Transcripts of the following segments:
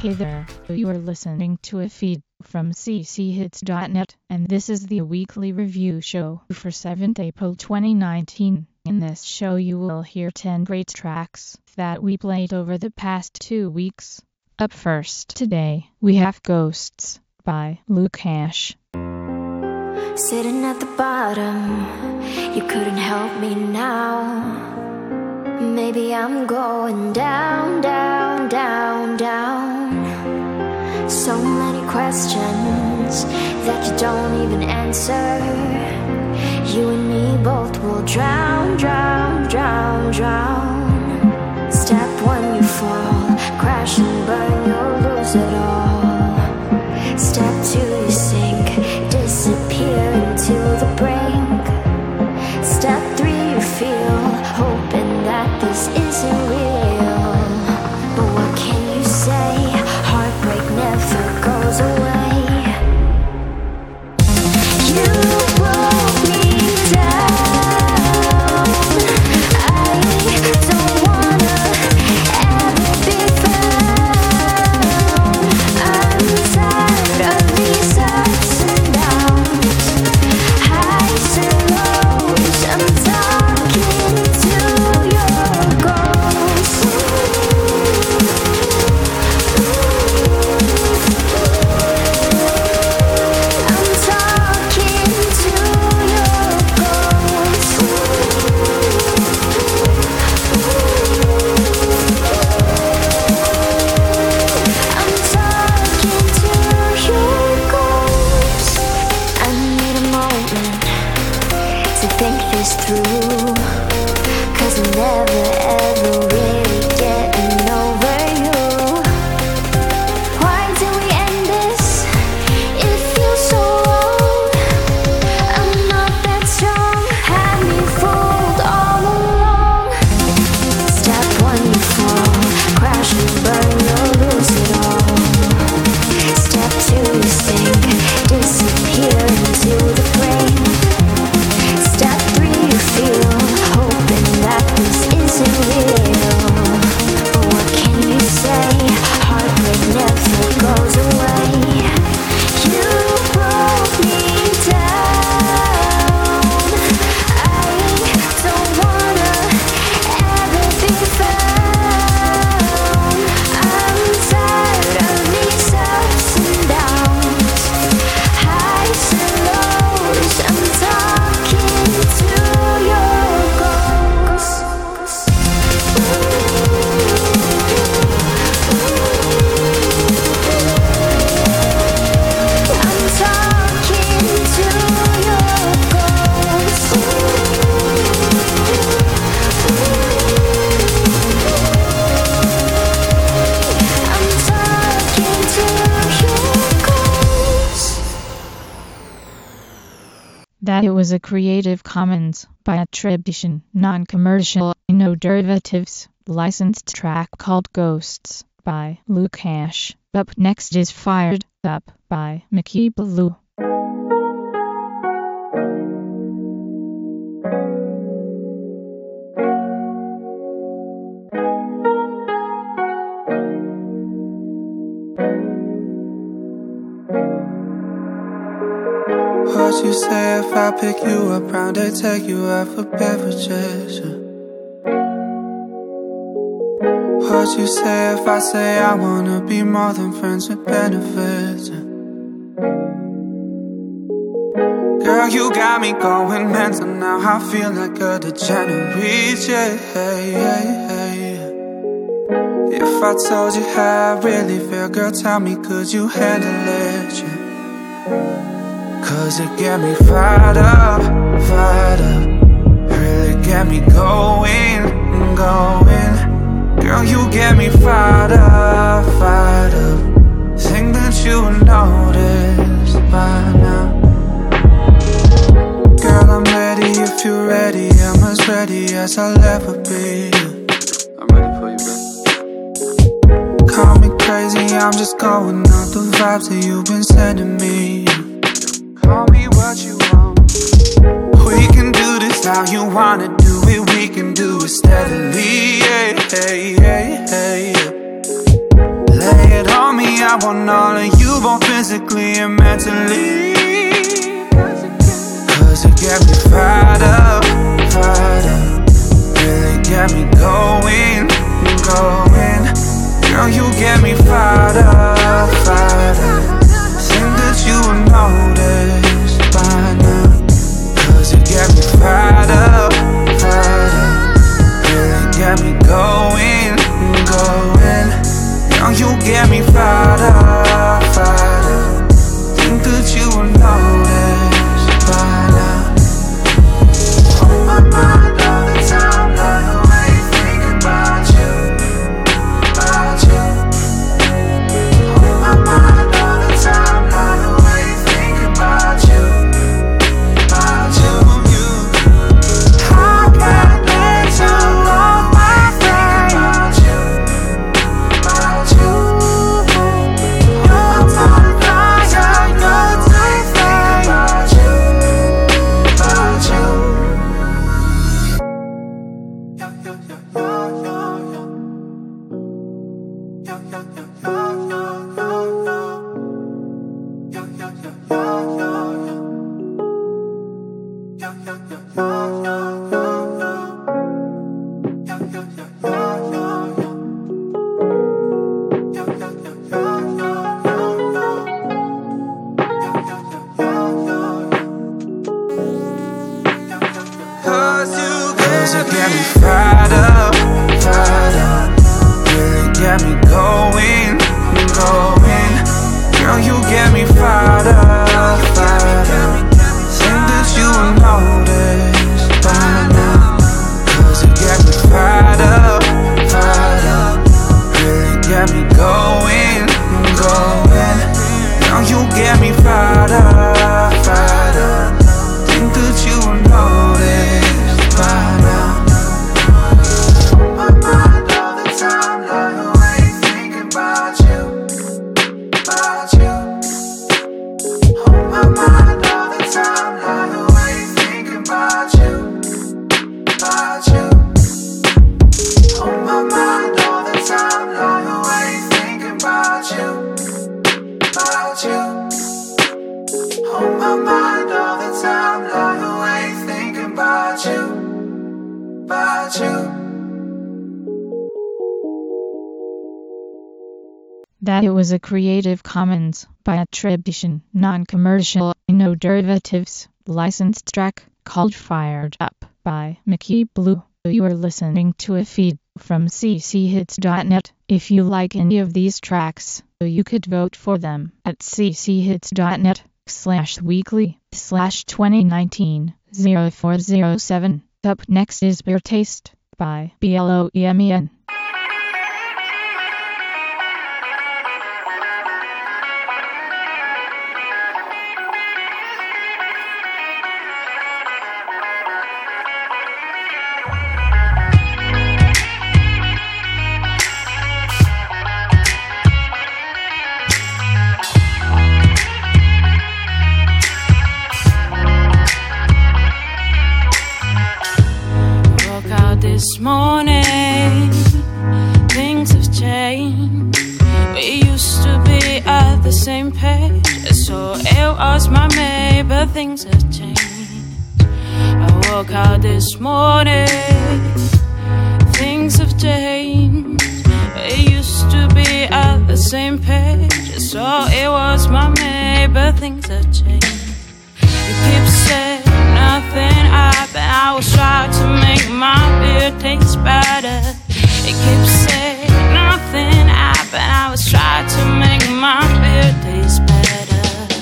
Hey there, you are listening to a feed from cchits.net, and this is the weekly review show for 7th April 2019. In this show you will hear 10 great tracks that we played over the past 2 weeks. Up first today, we have Ghosts by Lukash. Sitting at the bottom, you couldn't help me now. Maybe I'm going down, down, down, down. So many questions that you don't even answer. You and me both will drown, drown, drown, drown. Step one, you fall, crash and burn, you'll lose it all. Step two, you sink, disappear into the brink. Step three, you feel, hoping that this isn't real. But what can you say? Heartbreak never goes away. You broke me down. I don't wanna ever be found. I'm tired of these ups and downs, highs and lows. I'm talking to your ghost. I'm talking to your ghost. I'm talking to your ghost. I need a moment to think this through, 'cause I'm never ever really getting over you. Why did we end this? It feels so wrong. I'm not that strong, had me fooled all along. Step one, you fall, crash and burn, you'll lose it all. Step two, you sink, disappear into the brain. Step three, you feel, hoping that this isn't real. But what can you say? Heartbreak never goes away. You broke me down. I don't wanna ever be found. I'm tired of these ups and downs, highs and lows. I'm talking to your ghost. I'm talking to your ghost. I'm talking to your ghost. That it was a Creative Commons by attribution, non-commercial, no derivatives, licensed track called Ghosts by Lukash. Up next is Fired Up by Mickey Blue. What you say if I pick you up round and take you out for beverages? What you say if I say I wanna be more than friends with benefits? Girl, you got me going mental now. I feel like a degenerate, If I told you how I really feel, girl, tell me, could you handle it? 'Cause it get me fired up, really get me going. Girl, you get me fired up, think that you noticed by now. Girl, I'm ready if you're ready, I'm as ready as I'll ever be. I'm ready for you, girl. Call me crazy, I'm just going off the vibes that you've been sending me. Call me what you want. We can do this how you wanna do it. We can do it steadily, Lay it on me me, I want all of you, both physically and mentally. Cause you get me fired up, really get me going. Girl, you get me fired up. Think that you would notice by now. Cause you get me fired up, really get me going. Girl, you get me fired up. Think that you would notice by now. On my mind all the time, like the way you think about you. On my mind all the time, like the way you think about you. I got legs all on my face. On my mind, cause I know they think about you. Cause you get me fired up, really get me going. Girl, you get me fired up. Think that you would notice by now. Cause you get me fired up, really get me going. Girl, you get me fired up. Think that you would notice by now. On my mind all the time, like the way you think about you. On my mind all the time, like the way you think about you. On my mind all the time, like the way you think about you. On my mind all the time, like the way you think about you. That it was a Creative Commons by attribution, non-commercial, no derivatives, licensed track called Fired Up by Mickey Blue. You are listening to a feed from cchits.net. If you like any of these tracks, you could vote for them at cchits.net/weekly/2019-0407. Up next is Beer Taste by BLOEMEN. This morning, things have changed. We used to be at the same page, so it was my May, but things have changed. I woke out this morning, things have changed. We used to be at the same page, so it was my May, but things have changed. You keep saying nothing happened. I was trying to make my beer taste better. You keep saying nothing happened. I was trying to make my beer taste better.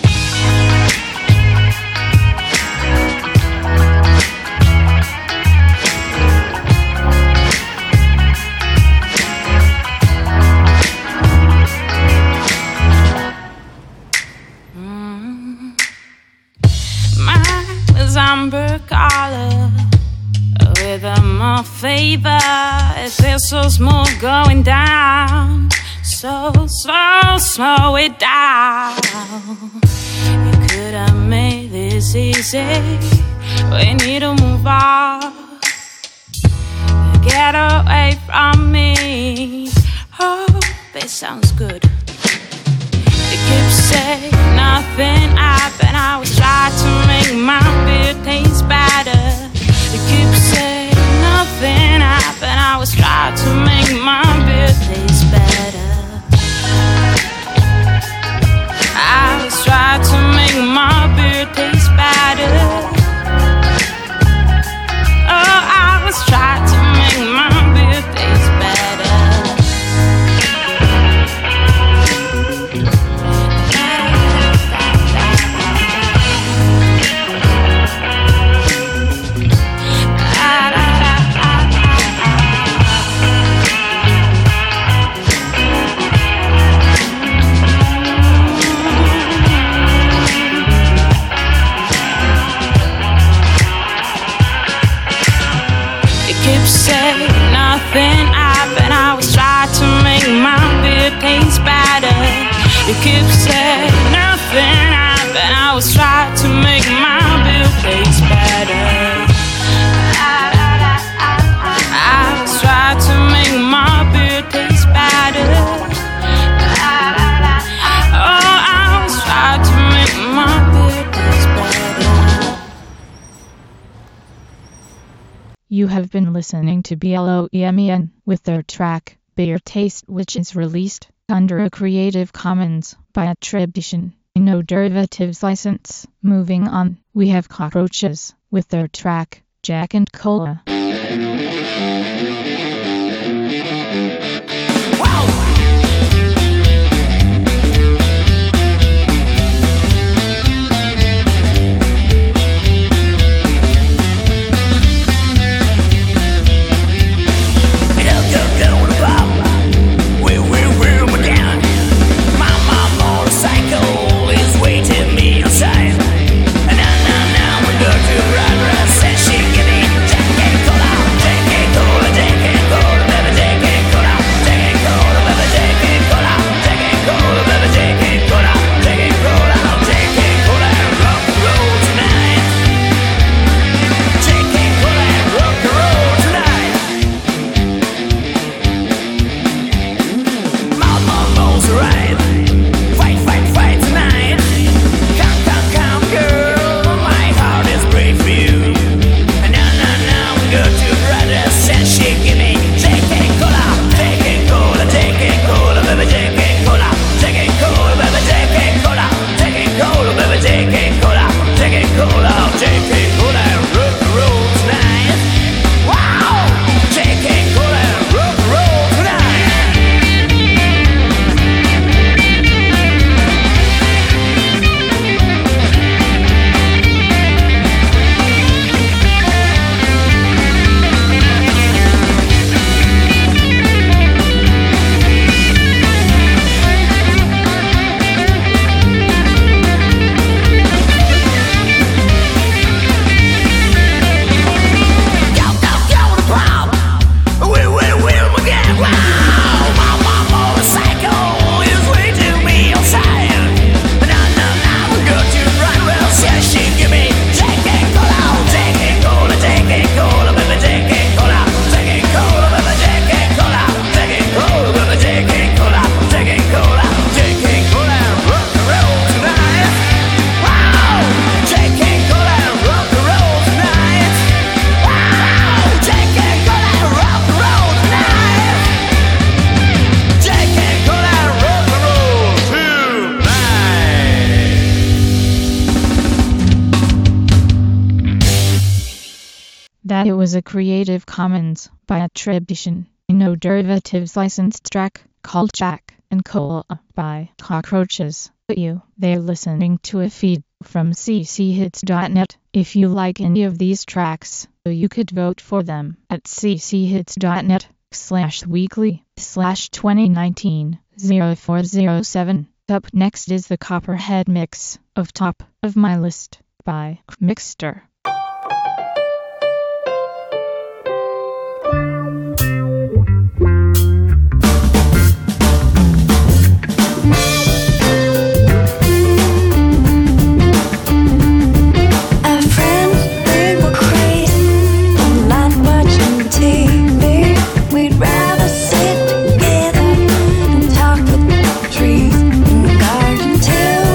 Amber color with a more favor. It feels so smooth going down, so slow it down. You could have made this easy. We need to move on, get away from me. Oh, this sounds good. say nothing happened. I was trying to make my beer taste better. You keep saying nothing happened. I was trying to make my beer taste better. I was trying to make my beer taste better. Oh, I was trying to make my beer taste better. Say nothing happened. I was trying to make my beer taste better. You keep saying nothing happened. I was trying to make my beer taste better. I was trying to make my beer taste better. Oh, I was trying to make my beer taste better. You have been listening to BLOEMEN with their track, Beer Taste, which is released under a Creative Commons by attribution, no derivatives license. Moving on, we have Cockroaches with their track, Jack and Cola. That it was a Creative Commons by attribution, no derivatives licensed track called Jack and Cola by Cockroaches. They're listening to a feed from cchits.net. If you like any of these tracks, you could vote for them at cchits.net/weekly/2019-0407. Up next is the Copperhead mix of Top of My List by Mixter. Till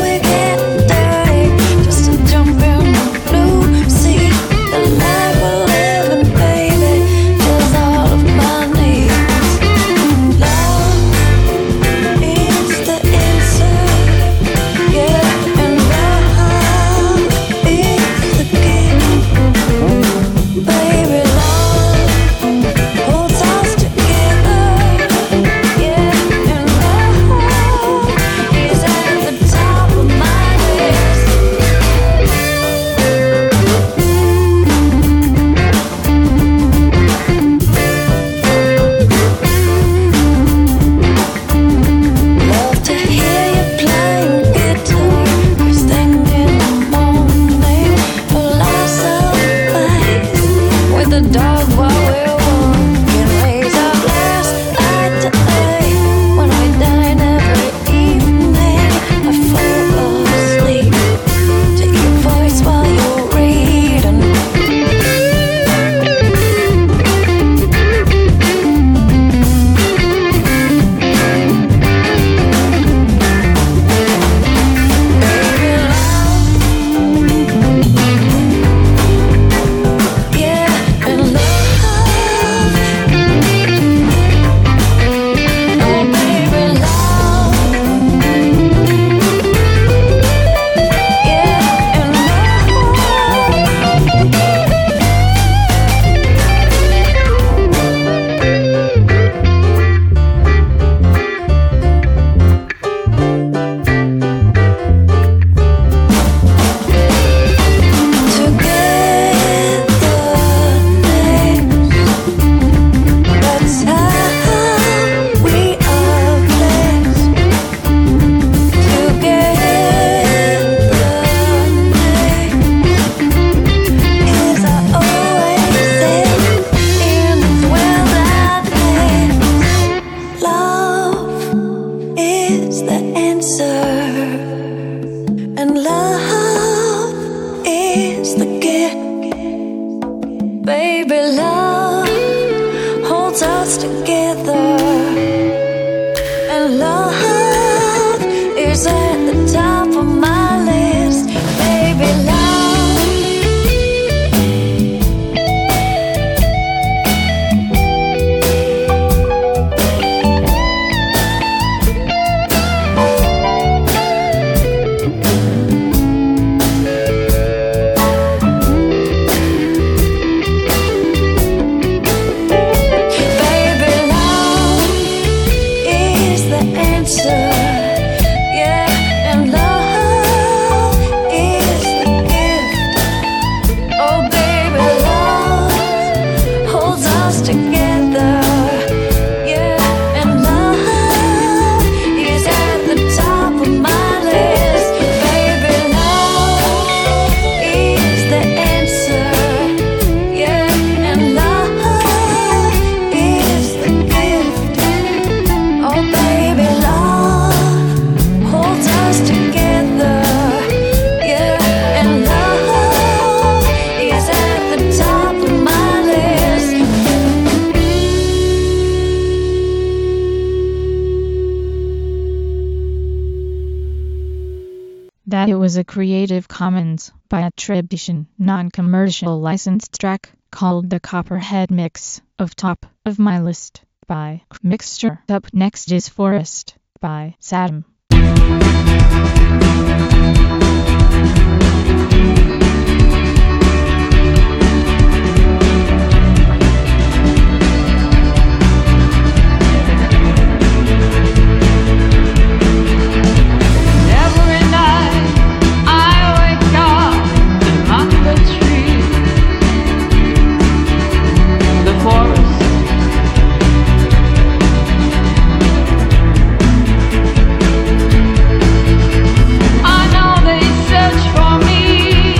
That it was a Creative Commons by attribution, non-commercial licensed track called The Copperhead Mix of Top of My List by Mixture. Up next is Forest by Saddam. I know they search for me.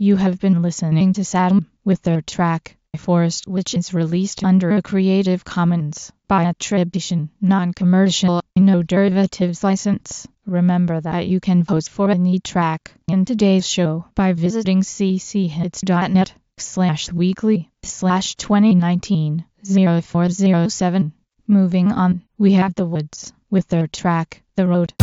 You have been listening to Saddam with their track Forest, which is released under a Creative Commons by attribution, non-commercial, no derivatives license. Remember that you can vote for any track in today's show by visiting cchits.net/weekly/2019-0407. Moving on, we have The Woods with their track The Road.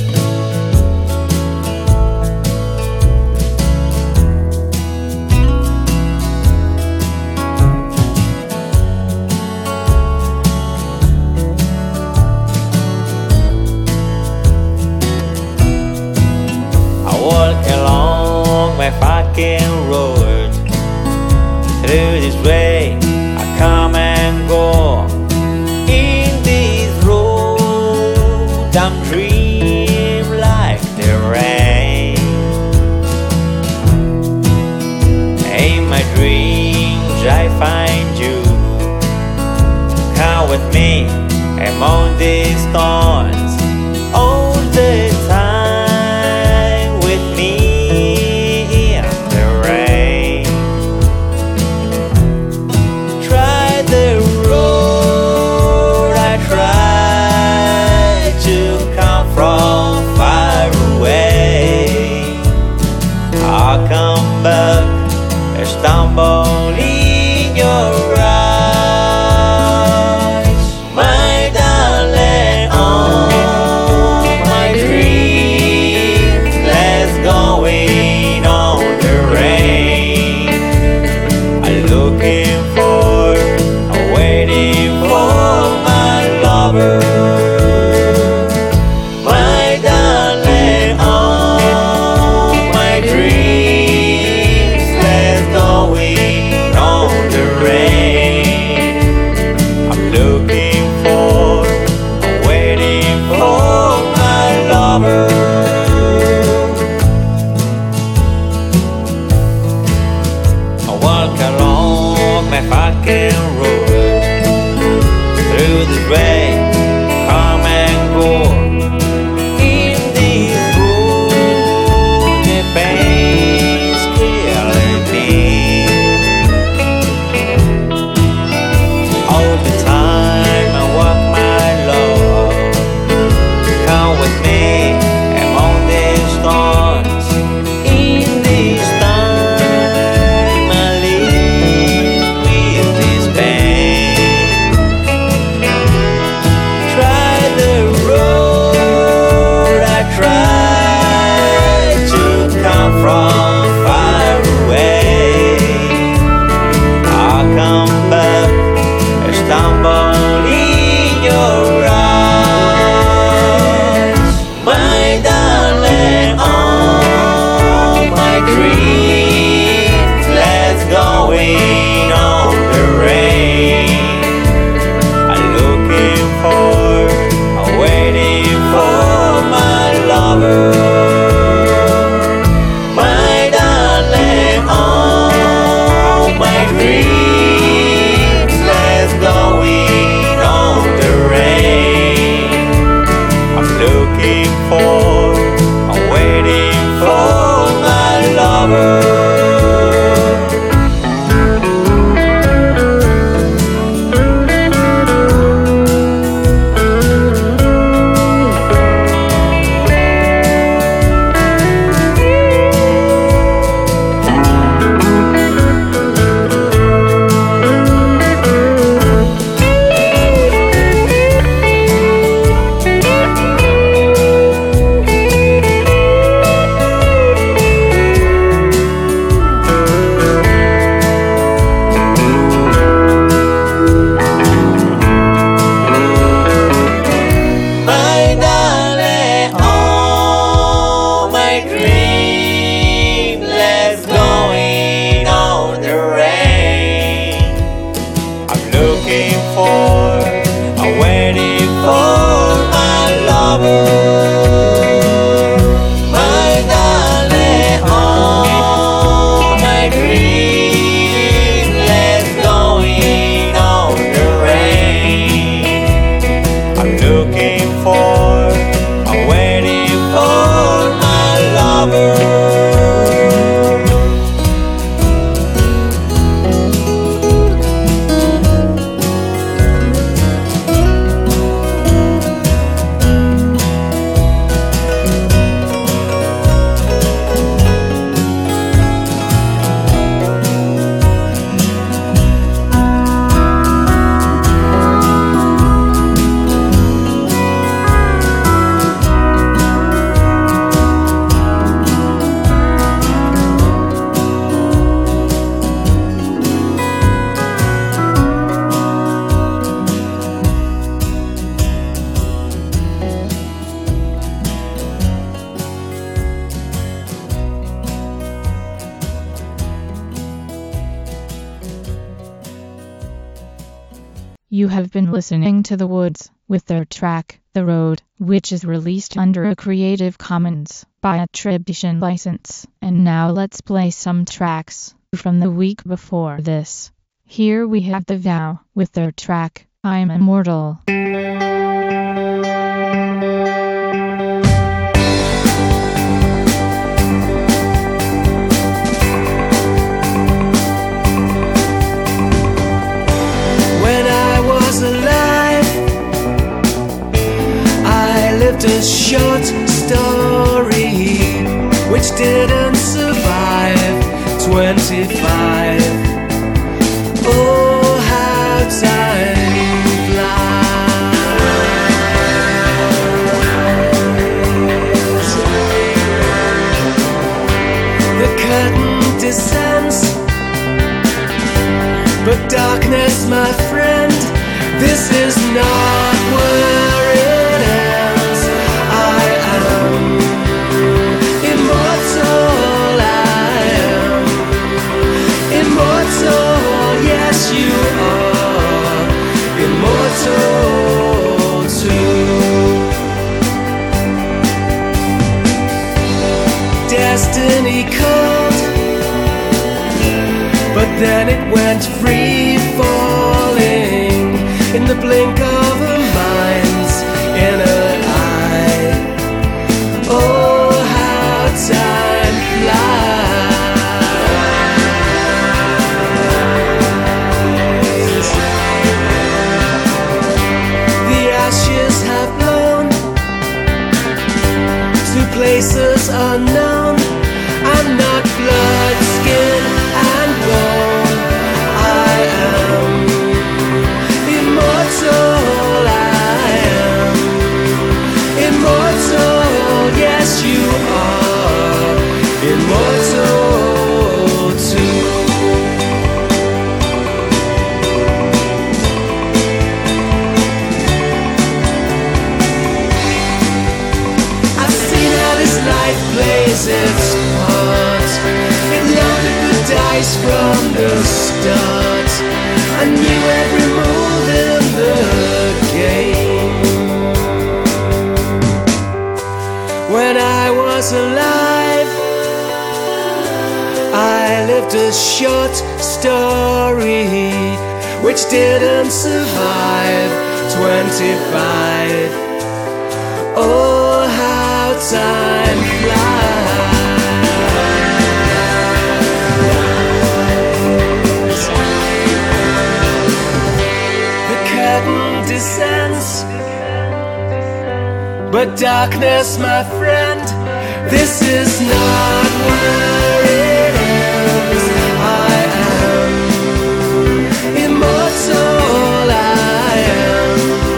Walk along my fucking road. Through this way I come and go. In this road I'm dream like the rain. In my dreams I find you. Come with me among these stones all the time. Stumble in your eyes, my darling. Oh, my dreams, let's go in on the rain. I'm looking for, I'm waiting for my lover. My darling, oh, my dreams, let's go on the rain. I'm looking for, I'm waiting for my lover. I walk along my fucking road. Through this way, come and go. In this road, the pain's killing me. All the time I walk my love. Come with me among these stones. In this time I live with this pain. You have been listening to The Woods with their track, The Road, which is released under a Creative Commons by attribution license. And now let's play some tracks from the week before this. Here we have The Vow with their track, I'm Immortal. A short story which didn't survive 25. Oh, how time flies. The curtain descends, but darkness, my friend, this is not where it ends. I am immortal, I am immortal, yes you are immortal too. Destiny called, but then it went free falling in the blink of a mind's inner eye. Oh, how time flies. The ashes have blown to places unknown. I'm not blood, skin and bone. I am immortal, I am immortal, yes you are immortal too. I've seen how this life plays its part. It loaded the dice from the start. I knew every move in the game. When I was alive, I lived a short story which didn't survive 25. Oh, how time flies. Descends, but darkness, my friend, this is not where it ends. I am immortal, I am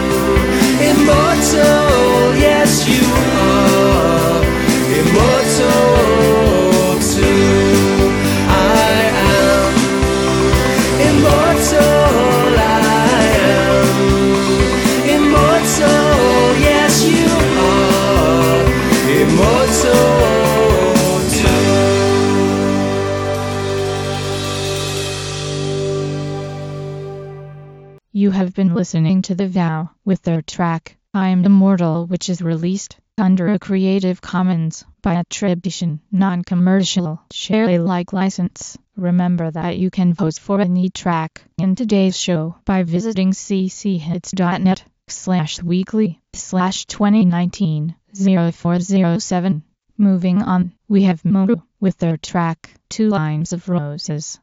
immortal, yes you are immortal too. I am immortal, I am immortal, yes you are immortal too. You have been listening to The Vow with their track, I'm Immortal, which is released under a Creative Commons by attribution, non-commercial, share Alike license. Remember that you can vote for any track in today's show by visiting cchits.net/weekly/2019-0407. Moving on, we have Moru with their track, Two Lines of Roses.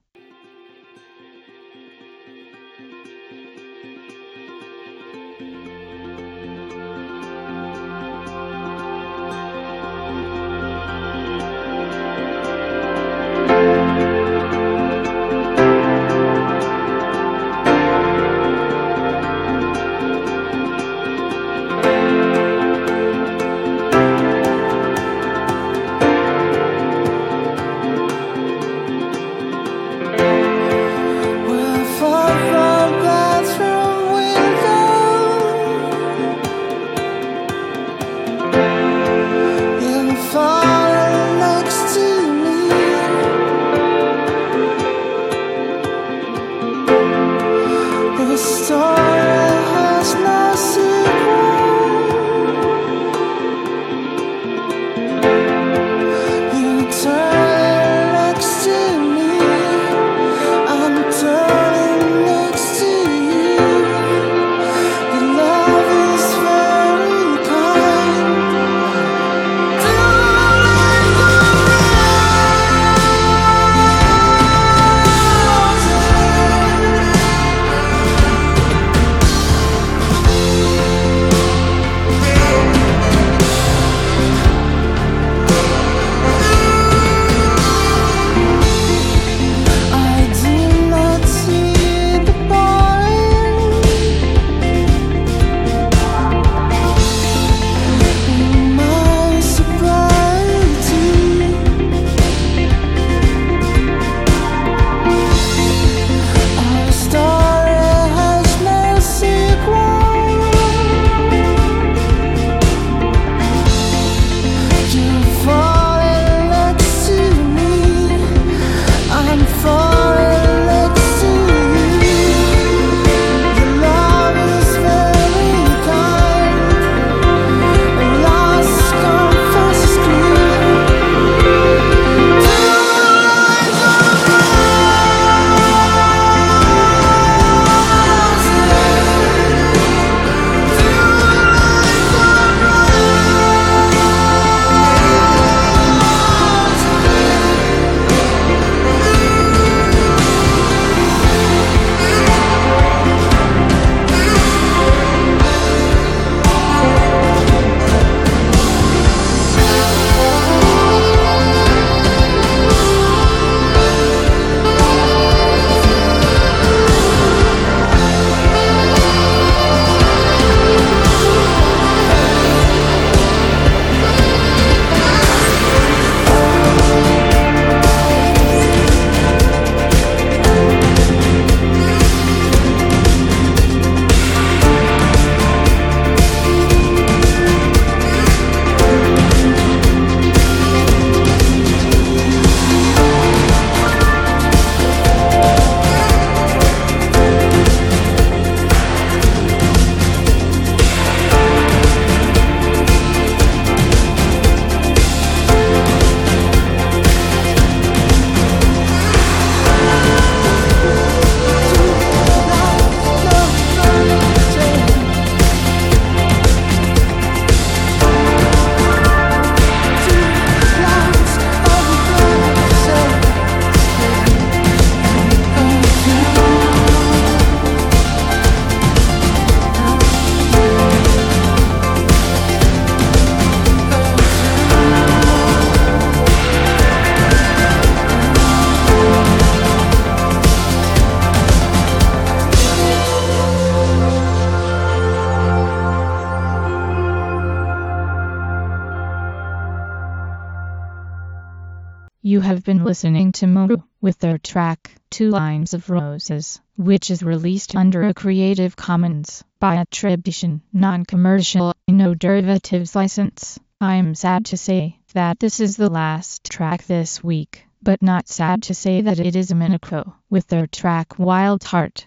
You have been listening to Moru with their track, 2 Lines of Roses, which is released under a Creative Commons by attribution, non-commercial, no derivatives license. I'm sad to say that this is the last track this week, but not sad to say that it is Minako with their track Wild Heart.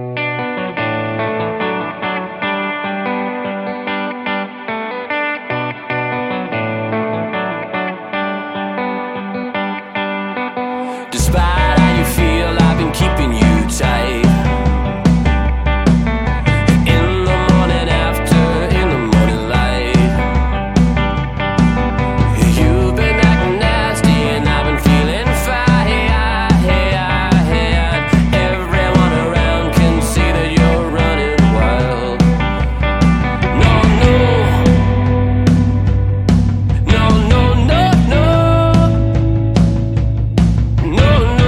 Despite how you feel, I've been keeping you tight. In the morning after, in the morning light, you've been acting nasty and I've been feeling fine. Everyone around can see that you're running wild. No, no, no, no, no, no. No, no.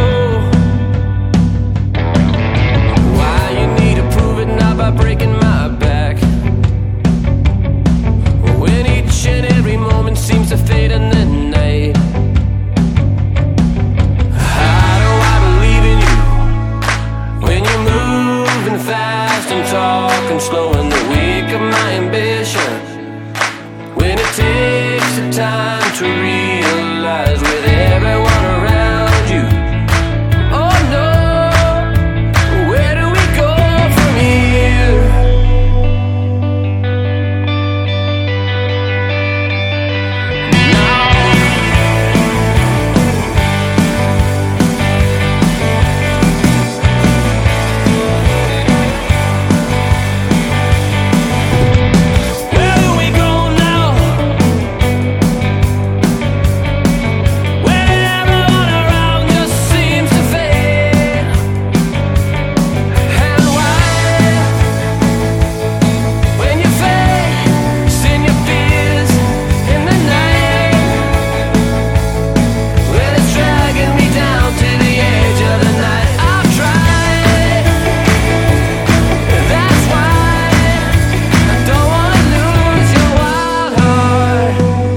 Why you need to prove it, not by breaking my back, when each and every moment seems to fade in the night. How do I believe in you when you're moving fast and talking slow, and the weak of my ambition, when it takes the time to realize with everyone around you. Oh no, where do we go from here? Where do we go now? When everyone around just seems to fade. And why, when you face in your fears in the night, when it's dragging me down to the edge of the night, I've tried. That's why I don't wanna lose your wild heart.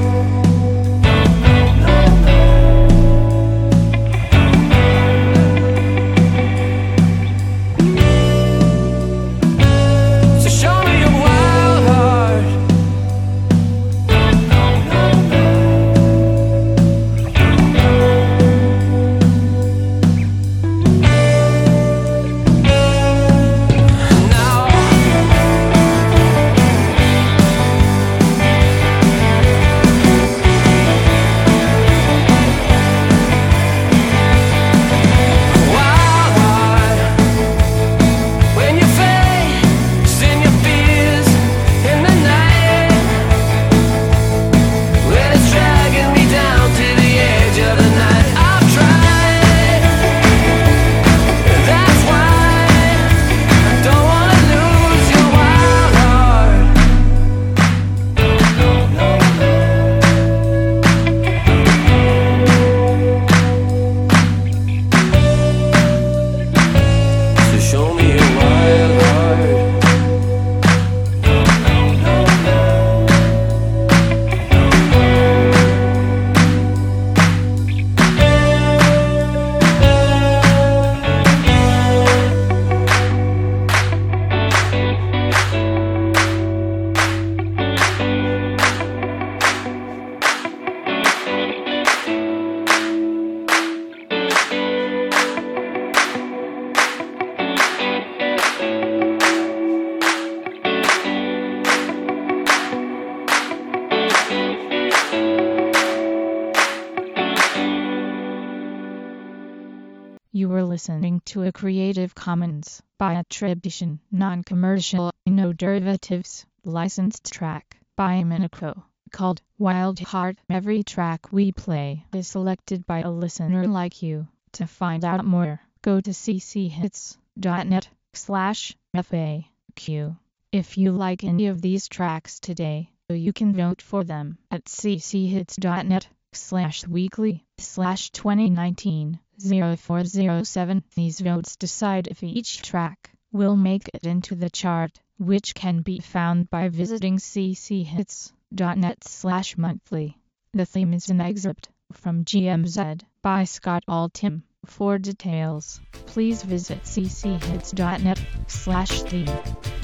So show me your wild heart. Now wild heart, when you face in your fears in the night, when it's dragging me down to the edge of the night, I've tried. That's why I don't wanna lose your wild heart. So show me your wild heart. You were listening to a Creative Commons by attribution, non-commercial, no derivatives, licensed track by Minako called Wild Heart. Every track we play is selected by a listener like you. To find out more, go to cchits.net/FAQ. If you like any of these tracks today, you can vote for them at cchits.net/weekly/2019-0407. These votes decide if each track will make it into the chart, which can be found by visiting cchits.net/monthly. The theme is an excerpt from GMZ by Scott Altham. For details, please visit cchits.net/theme.